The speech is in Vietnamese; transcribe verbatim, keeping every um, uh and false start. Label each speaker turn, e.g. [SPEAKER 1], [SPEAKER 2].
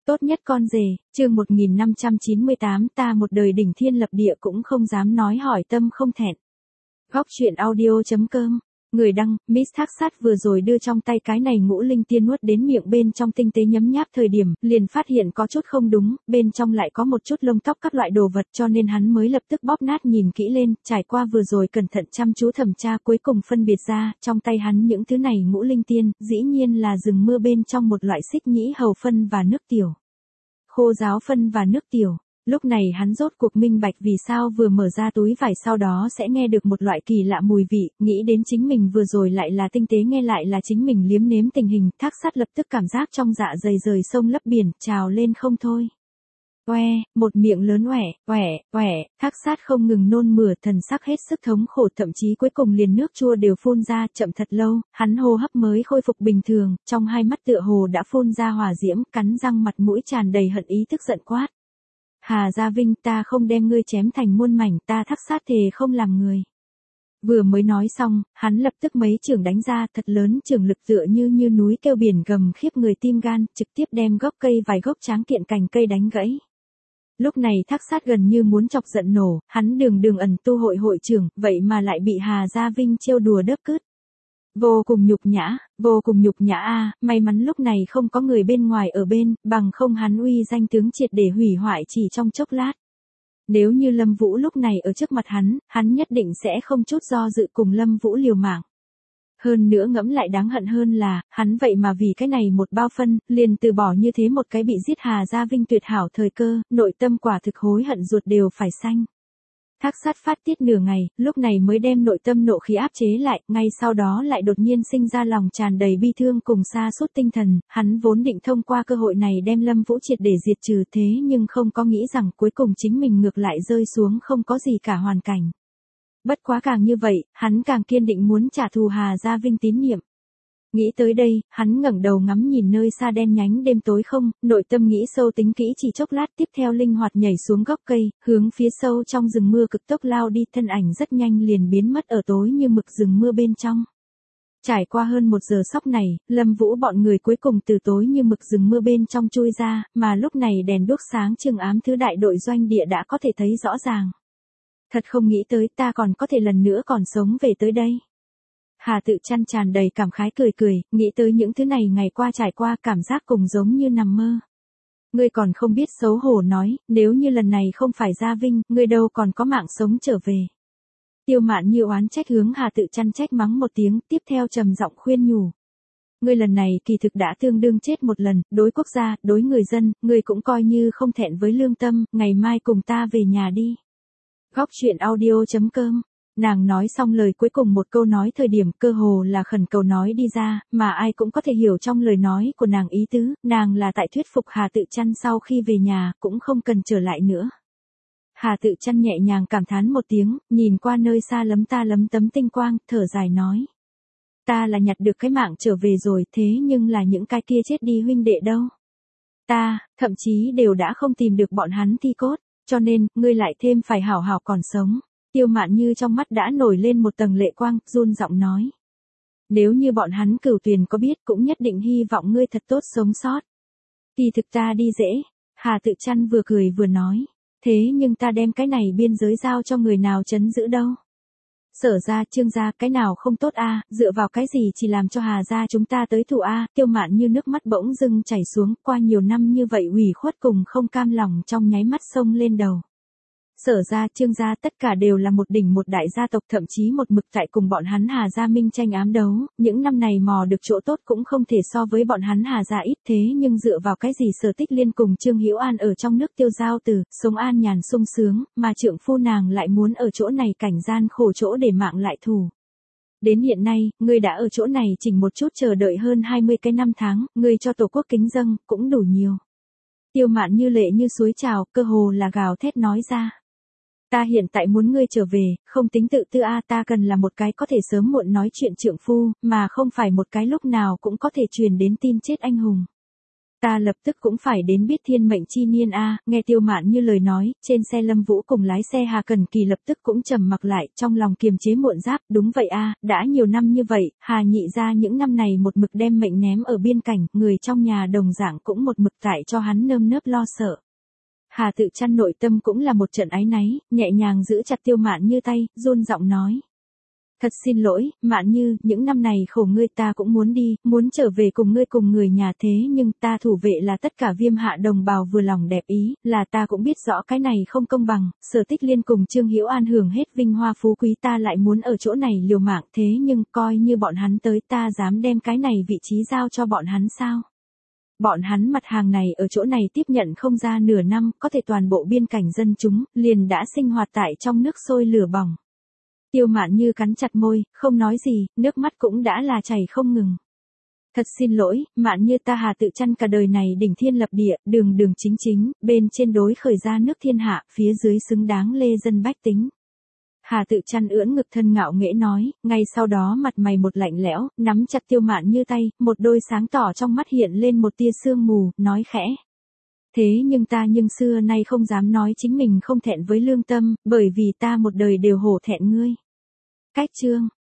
[SPEAKER 1] Tốt nhất con rể, chương một nghìn năm trăm chín mươi tám ta một đời đỉnh thiên lập địa cũng không dám nói hỏi tâm không thẹn. Góc truyện audio.com. Người đăng, Miss Thác Sát vừa rồi đưa trong tay cái này ngũ linh tiên nuốt đến miệng bên trong tinh tế nhấm nháp thời điểm, liền phát hiện có chút không đúng, bên trong lại có một chút lông tóc các loại đồ vật cho nên hắn mới lập tức bóp nát nhìn kỹ lên, trải qua vừa rồi cẩn thận chăm chú thẩm tra cuối cùng phân biệt ra, trong tay hắn những thứ này ngũ linh tiên, dĩ nhiên là rừng mưa bên trong một loại xích nhĩ hầu phân và nước tiểu. Khô giáo phân và nước tiểu. Lúc này hắn rốt cuộc minh bạch vì sao vừa mở ra túi vải sau đó sẽ nghe được một loại kỳ lạ mùi vị, nghĩ đến chính mình vừa rồi lại là tinh tế nghe lại là chính mình liếm nếm tình hình, Thác Sát lập tức cảm giác trong dạ dày rời sông lấp biển, trào lên không thôi. Oe, một miệng lớn oẻ, oẻ, oẻ, Thác Sát không ngừng nôn mửa, thần sắc hết sức thống khổ, thậm chí cuối cùng liền nước chua đều phun ra, chậm thật lâu, hắn hô hấp mới khôi phục bình thường, trong hai mắt tựa hồ đã phun ra hỏa diễm, cắn răng mặt mũi tràn đầy hận ý tức giận quát. Hà Gia Vinh, ta không đem ngươi chém thành muôn mảnh, ta Thác Sát thề không làm người. Vừa mới nói xong, hắn lập tức mấy chưởng đánh ra, thật lớn chưởng lực tựa như như núi kêu biển gầm khiếp người tim gan, trực tiếp đem gốc cây vài gốc tráng kiện cành cây đánh gãy. Lúc này Thác Sát gần như muốn chọc giận nổ, hắn đường đường ẩn tu hội hội trưởng, vậy mà lại bị Hà Gia Vinh trêu đùa đớp cứt. Vô cùng nhục nhã, vô cùng nhục nhã a, may mắn lúc này không có người bên ngoài ở bên, bằng không hắn uy danh tướng triệt để hủy hoại chỉ trong chốc lát. Nếu như Lâm Vũ lúc này ở trước mặt hắn, hắn nhất định sẽ không chút do dự cùng Lâm Vũ liều mạng. Hơn nữa ngẫm lại đáng hận hơn là, hắn vậy mà vì cái này một bao phân, liền từ bỏ như thế một cái bị giết Hà Gia Vinh tuyệt hảo thời cơ, nội tâm quả thực hối hận ruột đều phải xanh. Thác Sát phát tiết nửa ngày, lúc này mới đem nội tâm nộ khí áp chế lại, ngay sau đó lại đột nhiên sinh ra lòng tràn đầy bi thương cùng sa sút tinh thần, hắn vốn định thông qua cơ hội này đem Lâm Vũ triệt để diệt trừ thế nhưng không có nghĩ rằng cuối cùng chính mình ngược lại rơi xuống không có gì cả hoàn cảnh. Bất quá càng như vậy, hắn càng kiên định muốn trả thù Hà Gia Vinh tín nhiệm. Nghĩ tới đây, hắn ngẩng đầu ngắm nhìn nơi xa đen nhánh đêm tối không, nội tâm nghĩ sâu tính kỹ chỉ chốc lát tiếp theo linh hoạt nhảy xuống gốc cây, hướng phía sâu trong rừng mưa cực tốc lao đi, thân ảnh rất nhanh liền biến mất ở tối như mực rừng mưa bên trong. Trải qua hơn một giờ sóc này, Lâm Vũ bọn người cuối cùng từ tối như mực rừng mưa bên trong chui ra, mà lúc này đèn đuốc sáng trưng ám thứ đại đội doanh địa đã có thể thấy rõ ràng. Thật không nghĩ tới ta còn có thể lần nữa còn sống về tới đây. Hà Tự Chăn tràn đầy cảm khái cười cười, nghĩ tới những thứ này ngày qua trải qua cảm giác cùng giống như nằm mơ. Ngươi còn không biết xấu hổ nói, nếu như lần này không phải Gia Vinh, ngươi đâu còn có mạng sống trở về. Tiêu Mạn Như oán trách hướng Hà Tự Chăn trách mắng một tiếng, tiếp theo trầm giọng khuyên nhủ. Ngươi lần này kỳ thực đã tương đương chết một lần, đối quốc gia, đối người dân, ngươi cũng coi như không thẹn với lương tâm, ngày mai cùng ta về nhà đi. Góc truyện audio.com. Nàng nói xong lời cuối cùng một câu nói thời điểm cơ hồ là khẩn cầu nói đi ra, mà ai cũng có thể hiểu trong lời nói của nàng ý tứ, nàng là tại thuyết phục Hà Tự Chăn sau khi về nhà, cũng không cần trở lại nữa. Hà Tự Chăn nhẹ nhàng cảm thán một tiếng, nhìn qua nơi xa lấm ta lấm tấm tinh quang, thở dài nói. Ta là nhặt được cái mạng trở về rồi, thế nhưng là những cái kia chết đi huynh đệ đâu. Ta, thậm chí đều đã không tìm được bọn hắn thi cốt, cho nên, ngươi lại thêm phải hảo hảo còn sống. Tiêu Mạn Như trong mắt đã nổi lên một tầng lệ quang, run giọng nói. Nếu như bọn hắn Cửu Tuyền có biết cũng nhất định hy vọng ngươi thật tốt sống sót. Kỳ thực ta đi dễ, Hà Tự Chăn vừa cười vừa nói. Thế nhưng ta đem cái này biên giới giao cho người nào trấn giữ đâu. Sở ra, Trương gia, cái nào không tốt a, dựa vào cái gì chỉ làm cho Hà gia chúng ta tới thủ a. Tiêu Mạn Như nước mắt bỗng dưng chảy xuống, qua nhiều năm như vậy ủy khuất cùng không cam lòng trong nháy mắt sông lên đầu. Sở ra, Trương gia tất cả đều là một đỉnh một đại gia tộc, thậm chí một mực tại cùng bọn hắn Hà Gia Minh tranh ám đấu, những năm này mò được chỗ tốt cũng không thể so với bọn hắn Hà Gia ít, thế nhưng dựa vào cái gì Sở Tích Liên cùng Trương Hữu An ở trong nước tiêu giao từ, sống an nhàn sung sướng, mà trượng phu nàng lại muốn ở chỗ này cảnh gian khổ chỗ để mạng lại thù. Đến hiện nay, ngươi đã ở chỗ này chỉnh một chút chờ đợi hơn hai mươi cái năm tháng, ngươi cho tổ quốc kính dâng, cũng đủ nhiều. Tiêu Mạn Như lệ như suối trào, cơ hồ là gào thét nói ra. Ta hiện tại muốn ngươi trở về, không tính tự tư a, ta cần là một cái có thể sớm muộn nói chuyện trượng phu, mà không phải một cái lúc nào cũng có thể truyền đến tin chết anh hùng. Ta lập tức cũng phải đến biết thiên mệnh chi niên a. Nghe Tiêu Mạn Như lời nói, trên xe Lâm Vũ cùng lái xe Hà Cần Kỳ lập tức cũng trầm mặc lại, trong lòng kiềm chế muộn giáp, đúng vậy a, đã nhiều năm như vậy, Hà nhị gia những năm này một mực đem mệnh ném ở biên cảnh, người trong nhà đồng dạng cũng một mực tại cho hắn nơm nớp lo sợ. Hà Tự Chăn nội tâm cũng là một trận áy náy, nhẹ nhàng giữ chặt Tiêu Mạn Như tay, run giọng nói. Thật xin lỗi, Mạn Như, những năm này khổ ngươi ta cũng muốn đi, muốn trở về cùng ngươi cùng người nhà thế nhưng ta thủ vệ là tất cả Viêm Hạ đồng bào vừa lòng đẹp ý, là ta cũng biết rõ cái này không công bằng, Sở Tích Liên cùng Trương Hữu An hưởng hết vinh hoa phú quý ta lại muốn ở chỗ này liều mạng thế nhưng coi như bọn hắn tới ta dám đem cái này vị trí giao cho bọn hắn sao? Bọn hắn mặt hàng này ở chỗ này tiếp nhận không ra nửa năm, có thể toàn bộ biên cảnh dân chúng, liền đã sinh hoạt tại trong nước sôi lửa bỏng. Tiêu Mạn Như cắn chặt môi, không nói gì, nước mắt cũng đã là chảy không ngừng. Thật xin lỗi, Mạn Như ta Hà Tự Chăn cả đời này đỉnh thiên lập địa, đường đường chính chính, bên trên đối khởi ra nước thiên hạ, phía dưới xứng đáng lê dân bách tính. Hà Tự Chăn ưỡn ngực thân ngạo nghễ nói, ngay sau đó mặt mày một lạnh lẽo, nắm chặt Tiêu Mạn Như tay, một đôi sáng tỏ trong mắt hiện lên một tia sương mù, nói khẽ. Thế nhưng ta nhưng xưa nay không dám nói chính mình không thẹn với lương tâm, bởi vì ta một đời đều hổ thẹn ngươi. Cách chương